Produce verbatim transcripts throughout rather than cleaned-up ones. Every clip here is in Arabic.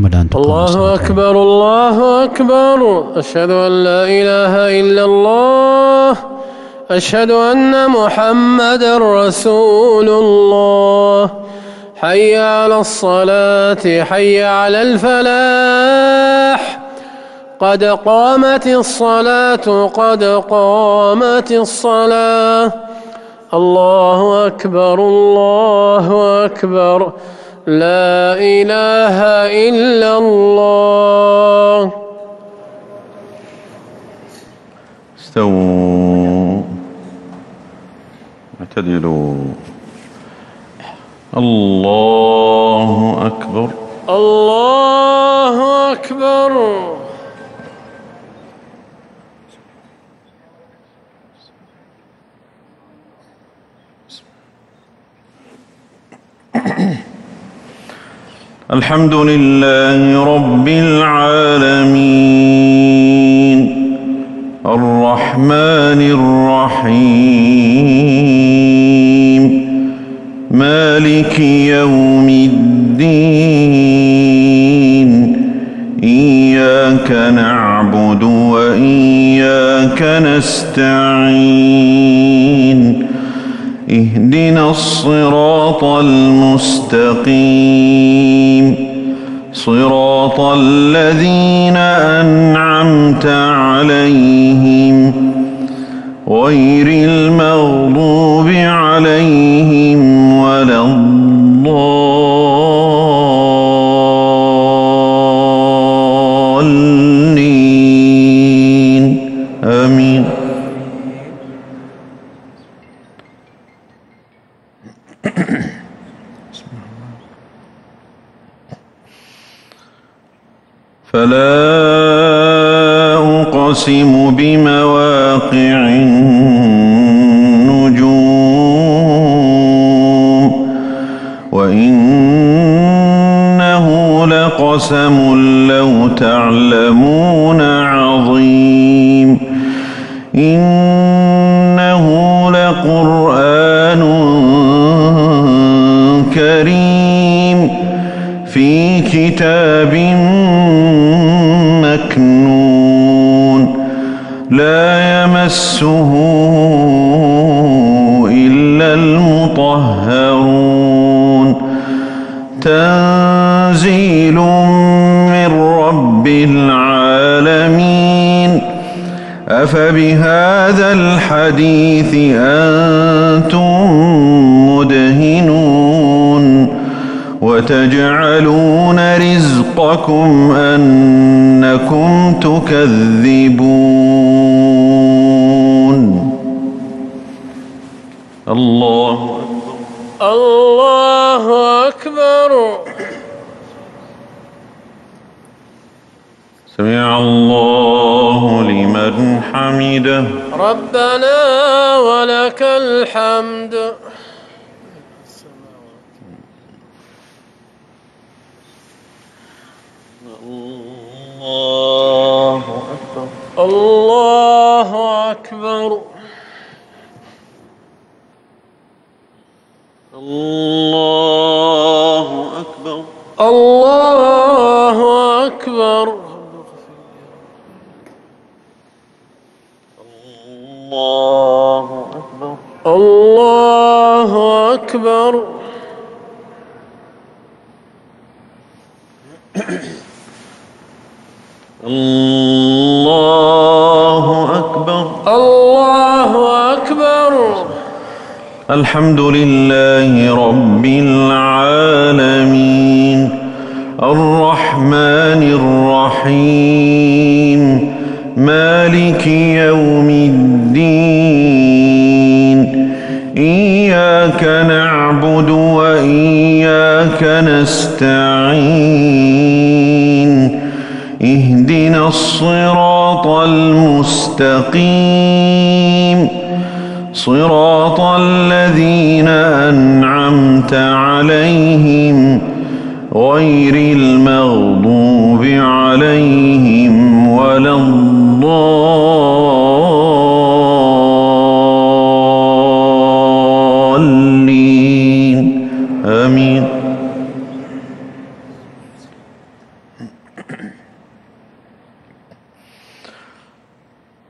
محمد أن تقام الله أكبر الله أكبر. أشهد أن لا إله إلا الله. أشهد أن محمدا رسول الله. حي على الصلاة حي على الفلاح. قد قامت الصلاة قد قامت الصلاة. الله أكبر الله أكبر. لا إله إلا الله. استووا اعتدلوا. الله أكبر الله أكبر. الحمد لله رب العالمين الرحمن الرحيم مالك يوم الدين إياك نعبد وإياك نستعين اهدنا الصراط المستقيم صراط الذين أنعمت عليهم غير المغضوب عليهم ولا الضالين آمين. فلا أقسم بمواقع النجوم وإنه لقسم لو تعلمون عظيم إنه لقرآن كريم في كتاب مكنون لا يمسه إلا المطهرون تنزيل من رب العالمين. أفبهذا الحديث أنتم مدهنون وتجعلون رزقكم أنكم تكذبون. الله الله أكبر. سمع الله لمن حمده. ربنا ولك الحمد. الله أكبر الله أكبر. الله أكبر الله أكبر. الله أكبر الله أكبر. الله أكبر الله أكبر. الحمد لله رب العالمين الرحمن الرحيم مالك يوم الدين إياك نعبد وإياك نستعين اهدنا الصراط المستقيم صراط الذين أنعمت عليهم غير المغضوب عليهم ولا الضالين آمين.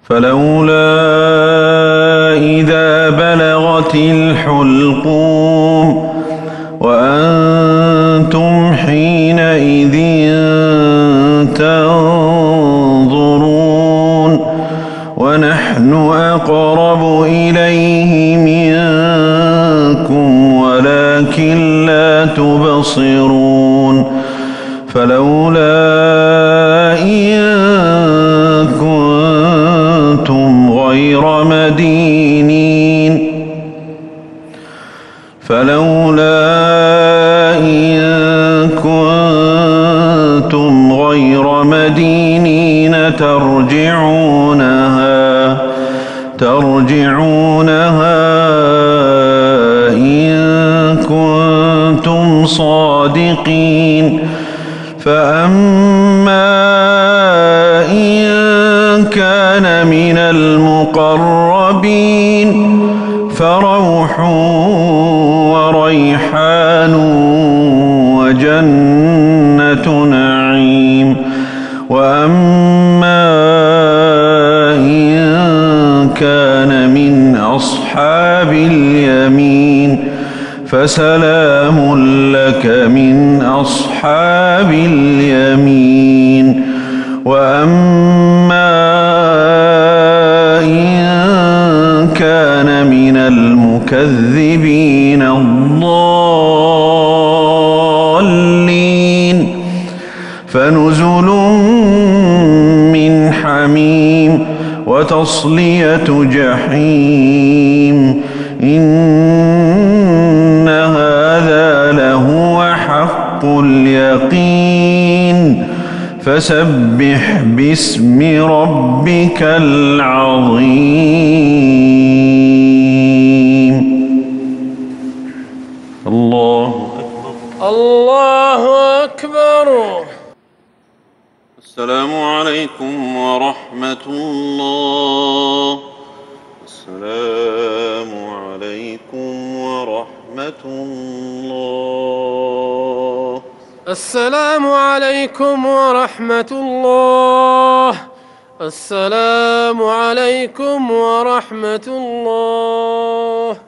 فلولا إذا بلغت الحلقوم وأنتم حينئذ تنظرون ونحن أقرب إليه منكم ولكن لا تبصرون فلولا إن كنتم غير مدينين فلولا إن كنتم غير مدينين ترجعونها ترجعونها إن كنتم صادقين فأما إن كان من المقربين فروح وريحان وجنة نعيم وأما إن كان من أصحاب اليمين فسلام لك من أصحاب اليمين وأما إن كان من المكذبين الضالين فنزل من حميم وتصلية جحيم إن هذا لهو حق اليقين فسبح باسم ربك العظيم. الله أكبر. الله أكبر. السلام عليكم ورحمة الله. السلام عليكم ورحمة الله. السلام عليكم ورحمة الله. السلام عليكم ورحمة الله.